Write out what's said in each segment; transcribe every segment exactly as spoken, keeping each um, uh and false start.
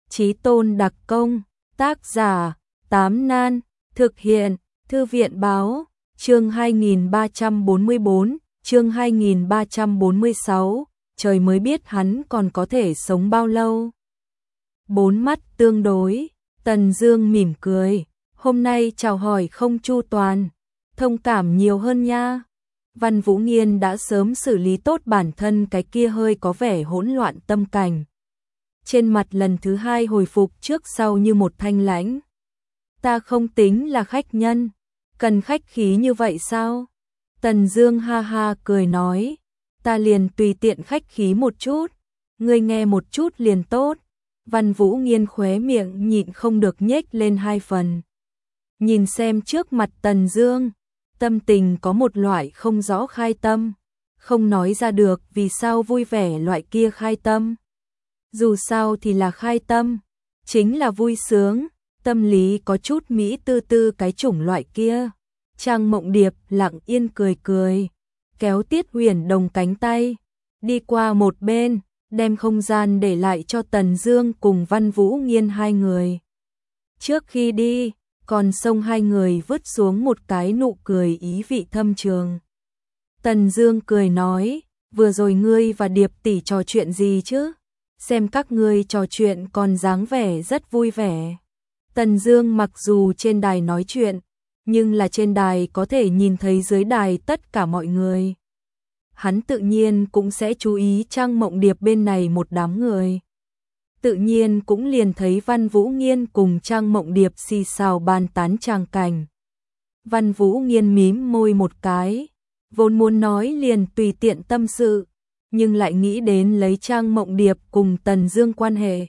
Chí Tôn đặc công, tác giả, Tám Nan, thực hiện, Thư viện báo, chương hai nghìn ba trăm bốn mươi bốn, chương hai nghìn ba trăm bốn mươi sáu, trời mới biết hắn còn có thể sống bao lâu. Bốn mắt tương đối, Tần Dương mỉm cười, hôm nay chào hỏi không chu toàn, thông cảm nhiều hơn nha. Văn Vũ Nghiên đã sớm xử lý tốt bản thân cái kia hơi có vẻ hỗn loạn tâm cảnh. Trên mặt lần thứ hai hồi phục trước sau như một thanh lãnh. Ta không tính là khách nhân, cần khách khí như vậy sao? Tần Dương ha ha cười nói, ta liền tùy tiện khách khí một chút, ngươi nghe một chút liền tốt. Văn Vũ Nghiên khóe miệng nhịn không được nhếch lên hai phần. Nhìn xem trước mặt Tần Dương, tâm tình có một loại không rõ khai tâm, không nói ra được vì sao vui vẻ loại kia khai tâm. Dù sao thì là khai tâm, chính là vui sướng, tâm lý có chút mỹ tư tư cái chủng loại kia. Trang Mộng Điệp lặng yên cười cười, kéo Tiết Huyền Đồng cánh tay, đi qua một bên, đem không gian để lại cho Tần Dương cùng Văn Vũ Nghiên hai người. Trước khi đi, còn xông hai người vứt xuống một cái nụ cười ý vị thâm trường. Tần Dương cười nói, vừa rồi ngươi và Điệp tỷ trò chuyện gì chứ? Xem các ngươi trò chuyện còn dáng vẻ rất vui vẻ. Tần Dương mặc dù trên đài nói chuyện, nhưng là trên đài có thể nhìn thấy dưới đài tất cả mọi người. Hắn tự nhiên cũng sẽ chú ý Trang Mộng Điệp bên này một đám người. Tự nhiên cũng liền thấy Văn Vũ Nghiên cùng Trang Mộng Điệp xì xào bàn tán tràng cảnh. Văn Vũ Nghiên mím môi một cái, vốn muốn nói liền tùy tiện tâm sự, nhưng lại nghĩ đến lấy Trang Mộng Điệp cùng Tần Dương quan hệ.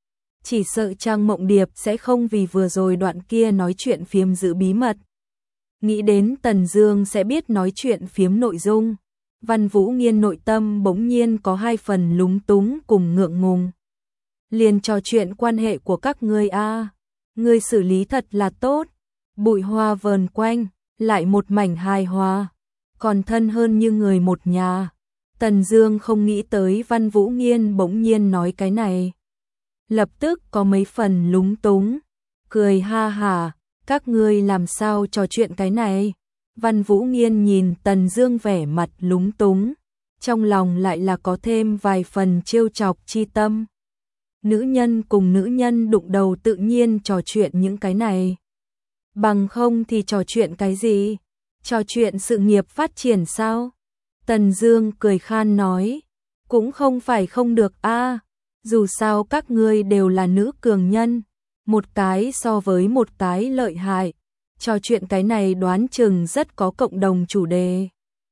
Chỉ sợ Trang Mộng Điệp sẽ không vì vừa rồi đoạn kia nói chuyện phiếm giữ bí mật. Nghĩ đến Tần Dương sẽ biết nói chuyện phiếm nội dung, Văn Vũ Nghiên nội tâm bỗng nhiên có hai phần lúng túng cùng ngượng ngùng. Liền trò chuyện quan hệ của các ngươi a, à. Ngươi xử lý thật là tốt, bụi hoa vờn quanh, lại một mảnh hài hòa, còn thân hơn như người một nhà. Tần Dương không nghĩ tới Văn Vũ Nghiên bỗng nhiên nói cái này, lập tức có mấy phần lúng túng, cười ha hả, các ngươi làm sao trò chuyện cái này? Văn Vũ Nghiên nhìn Tần Dương vẻ mặt lúng túng, trong lòng lại là có thêm vài phần trêu chọc chi tâm. Nữ nhân cùng nữ nhân đụng đầu tự nhiên trò chuyện những cái này. Bằng không thì trò chuyện cái gì? Trò chuyện sự nghiệp phát triển sao? Tần Dương cười khan nói, cũng không phải không được a, à, dù sao các ngươi đều là nữ cường nhân, một cái so với một cái lợi hại, trò chuyện cái này đoán chừng rất có cộng đồng chủ đề.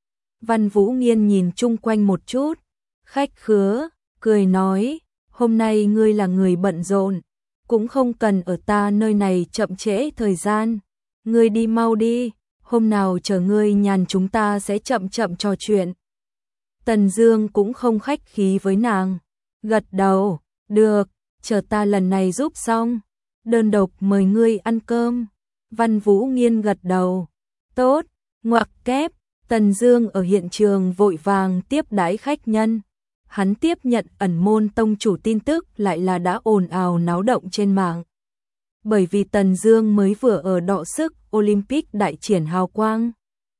Văn Vũ Nghiên nhìn chung quanh một chút, khách khứa, cười nói, hôm nay ngươi là người bận rộn, cũng không cần ở ta nơi này chậm trễ thời gian, ngươi đi mau đi, hôm nào chờ ngươi nhàn chúng ta sẽ chậm chậm trò chuyện. Tần Dương cũng không khách khí với nàng, gật đầu, được, chờ ta lần này giúp xong, đơn độc mời ngươi ăn cơm. Văn Vũ Nghiên gật đầu, tốt, ngoặc kép. Tần Dương ở hiện trường vội vàng tiếp đãi khách nhân. Hắn tiếp nhận ẩn môn tông chủ tin tức lại là đã ồn ào náo động trên mạng. Bởi vì Tần Dương mới vừa ở đọ sức Olympic đại triển hào quang,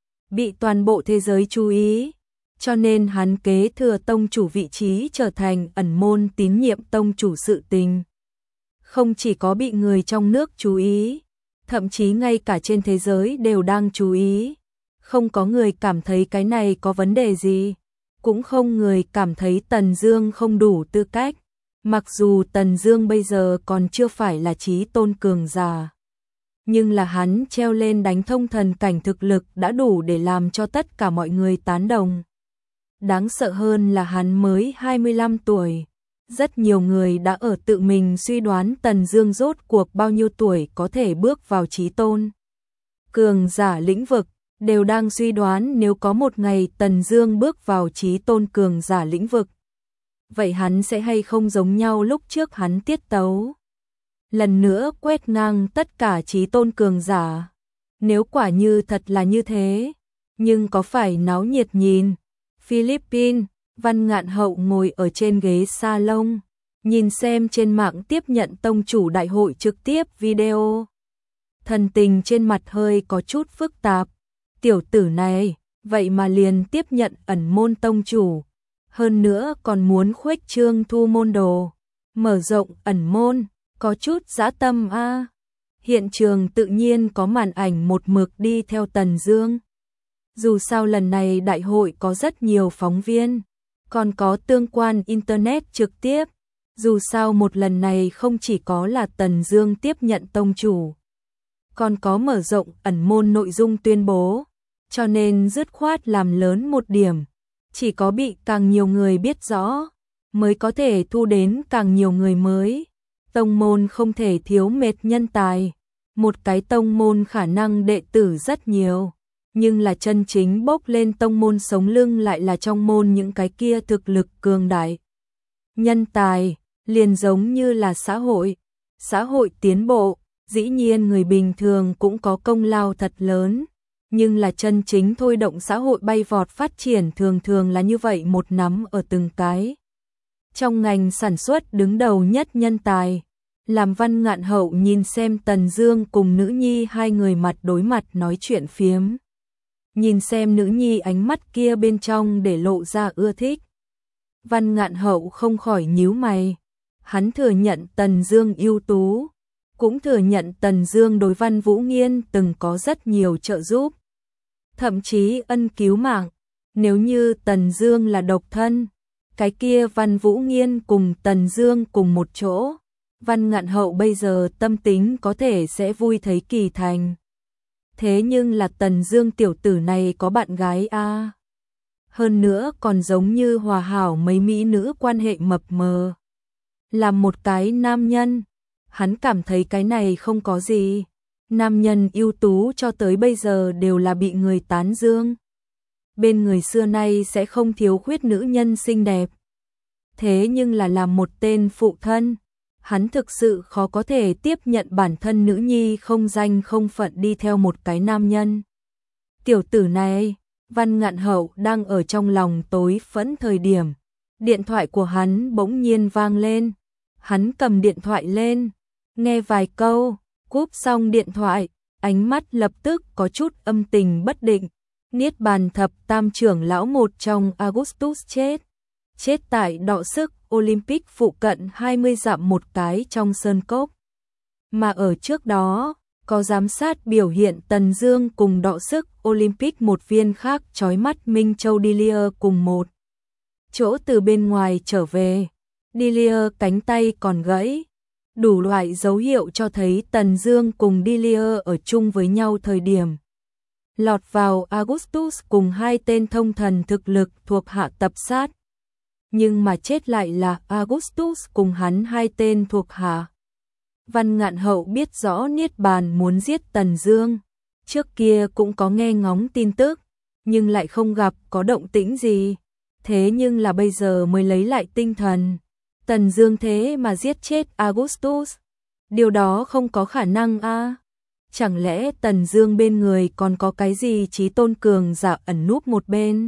bị toàn bộ thế giới chú ý, cho nên hắn kế thừa tông chủ vị trí trở thành ẩn môn tín nhiệm tông chủ sự tình. Không chỉ có bị người trong nước chú ý, thậm chí ngay cả trên thế giới đều đang chú ý. Không có người cảm thấy cái này có vấn đề gì, cũng không người cảm thấy Tần Dương không đủ tư cách. Mặc dù Tần Dương bây giờ còn chưa phải là chí tôn cường giả, nhưng là hắn treo lên đánh thông thần cảnh thực lực đã đủ để làm cho tất cả mọi người tán đồng. Đáng sợ hơn là hắn mới hai mươi lăm tuổi. Rất nhiều người đã ở tự mình suy đoán Tần Dương rốt cuộc bao nhiêu tuổi có thể bước vào chí tôn cường giả lĩnh vực, đều đang suy đoán nếu có một ngày Tần Dương bước vào chí tôn cường giả lĩnh vực, vậy hắn sẽ hay không giống nhau lúc trước hắn tiết tấu, lần nữa quét ngang tất cả chí tôn cường giả. Nếu quả như thật là như thế, nhưng có phải náo nhiệt nhìn. Philippines, Văn Ngạn Hậu ngồi ở trên ghế salon, Nhìn xem trên mạng tiếp nhận tông chủ đại hội trực tiếp video. Thần tình trên mặt hơi có chút phức tạp. Tiểu tử này, vậy mà liền tiếp nhận ẩn môn tông chủ. Hơn nữa còn muốn khuếch trương thu môn đồ. Mở rộng ẩn môn, có chút dã tâm a. À. Hiện trường tự nhiên có màn ảnh một mực đi theo Tần Dương. Dù sao lần này đại hội có rất nhiều phóng viên, còn có tương quan internet trực tiếp. Dù sao một lần này không chỉ có là Tần Dương tiếp nhận tông chủ, còn có mở rộng ẩn môn nội dung tuyên bố, cho nên dứt khoát làm lớn một điểm, chỉ có bị càng nhiều người biết rõ, mới có thể thu đến càng nhiều người mới. Tông môn không thể thiếu mệt nhân tài, một cái tông môn khả năng đệ tử rất nhiều, nhưng là chân chính bốc lên tông môn sống lưng lại là trong môn những cái kia thực lực cường đại. Nhân tài, liền giống như là xã hội, xã hội tiến bộ, dĩ nhiên người bình thường cũng có công lao thật lớn, nhưng là chân chính thôi động xã hội bay vọt phát triển thường thường là như vậy một nắm ở từng cái. Trong ngành sản xuất đứng đầu nhất nhân tài, làm Văn Ngạn Hậu nhìn xem Tần Dương cùng nữ nhi hai người mặt đối mặt nói chuyện phiếm. Nhìn xem nữ nhi ánh mắt kia bên trong để lộ ra ưa thích. Văn Ngạn Hậu không khỏi nhíu mày. Hắn thừa nhận Tần Dương ưu tú, cũng thừa nhận Tần Dương đối Văn Vũ Nghiên từng có rất nhiều trợ giúp, thậm chí ân cứu mạng. Nếu như Tần Dương là độc thân, cái kia Văn Vũ Nghiên cùng Tần Dương cùng một chỗ, Văn Ngạn Hậu bây giờ tâm tính có thể sẽ vui thấy kỳ thành. Thế nhưng là Tần Dương tiểu tử này có bạn gái a. À. Hơn nữa còn giống như hòa hảo mấy mỹ nữ quan hệ mập mờ. Làm một cái nam nhân, hắn cảm thấy cái này không có gì. Nam nhân ưu tú cho tới bây giờ đều là bị người tán dương. Bên người xưa nay sẽ không thiếu khuyết nữ nhân xinh đẹp. Thế nhưng là làm một tên phụ thân, hắn thực sự khó có thể tiếp nhận bản thân nữ nhi không danh không phận đi theo một cái nam nhân. Tiểu tử này, Văn Ngạn Hậu đang ở trong lòng tối phẫn thời điểm. Điện thoại của hắn bỗng nhiên vang lên. Hắn cầm điện thoại lên, nghe vài câu, cúp xong điện thoại, ánh mắt lập tức có chút âm tình bất định. Niết Bàn Thập Tam trưởng lão một trong Augustus chết. Chết tại đọ sức Olympic phụ cận hai mươi dặm một cái trong sơn cốc. Mà ở trước đó, có giám sát biểu hiện Tần Dương cùng đọ sức Olympic một viên khác chói mắt Minh Châu Delia cùng một chỗ từ bên ngoài trở về. Delia cánh tay còn gãy, đủ loại dấu hiệu cho thấy Tần Dương cùng Delia ở chung với nhau thời điểm. Lọt vào Augustus cùng hai tên thông thần thực lực thuộc hạ tập sát. Nhưng mà chết lại là Augustus cùng hắn hai tên thuộc hạ. Văn Ngạn Hậu biết rõ Niết Bàn muốn giết Tần Dương. Trước kia cũng có nghe ngóng tin tức, nhưng lại không gặp có động tĩnh gì. Thế nhưng là bây giờ mới lấy lại tinh thần. Tần Dương thế mà giết chết Augustus. Điều đó không có khả năng a. À. Chẳng lẽ Tần Dương bên người còn có cái gì chí tôn cường giả ẩn núp một bên?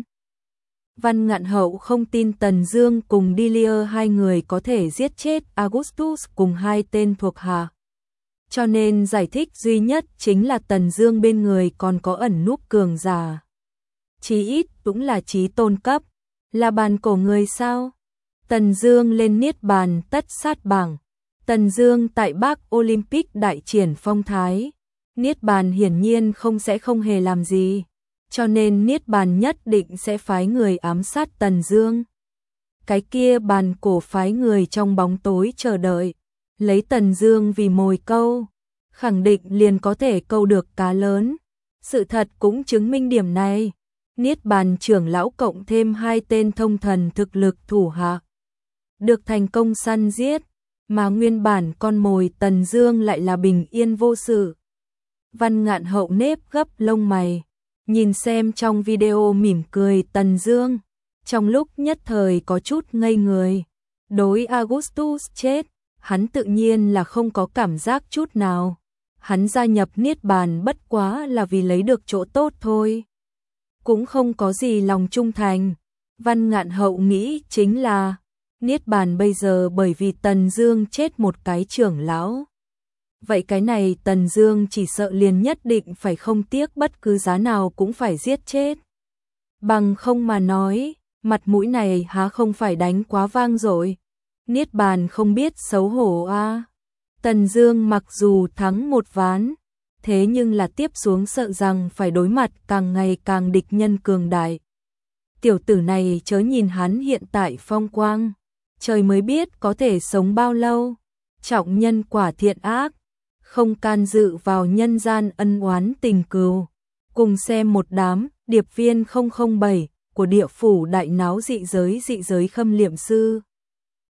Văn Ngạn Hậu không tin Tần Dương cùng Delia hai người có thể giết chết Augustus cùng hai tên thuộc hạ. Cho nên giải thích duy nhất chính là Tần Dương bên người còn có ẩn núp cường giả. Chí ít cũng là chí tôn cấp, là bàn cổ người sao? Tần Dương lên Niết Bàn tất sát bảng. Tần Dương tại Bắc Olympic đại triển phong thái. Niết Bàn hiển nhiên không sẽ không hề làm gì, cho nên Niết Bàn nhất định sẽ phái người ám sát Tần Dương. Cái kia bàn cổ phái người trong bóng tối chờ đợi, lấy Tần Dương vì mồi câu, khẳng định liền có thể câu được cá lớn. Sự thật cũng chứng minh điểm này. Niết Bàn trưởng lão cộng thêm hai tên thông thần thực lực thủ hạ, được thành công săn giết, mà nguyên bản con mồi Tần Dương lại là bình yên vô sự. Văn Ngạn Hậu nếp gấp lông mày, nhìn xem trong video mỉm cười Tần Dương, trong lúc nhất thời có chút ngây người. Đối Augustus chết, hắn tự nhiên là không có cảm giác chút nào. Hắn gia nhập Niết Bàn bất quá là vì lấy được chỗ tốt thôi, cũng không có gì lòng trung thành. Văn Ngạn Hậu nghĩ chính là Niết bàn bây giờ bởi vì Tần Dương chết một cái trưởng lão. Vậy cái này Tần Dương chỉ sợ liền nhất định phải không tiếc bất cứ giá nào cũng phải giết chết. Bằng không mà nói, mặt mũi này há không phải đánh quá vang rồi. Niết bàn không biết xấu hổ a. À. Tần Dương mặc dù thắng một ván, thế nhưng là tiếp xuống sợ rằng phải đối mặt càng ngày càng địch nhân cường đại. Tiểu tử này chớ nhìn hắn hiện tại phong quang, trời mới biết có thể sống bao lâu. Trọng nhân quả thiện ác, không can dự vào nhân gian ân oán tình cừu. Cùng xem một đám điệp viên không không bảy của địa phủ đại náo dị giới dị giới Khâm Liệm Sư.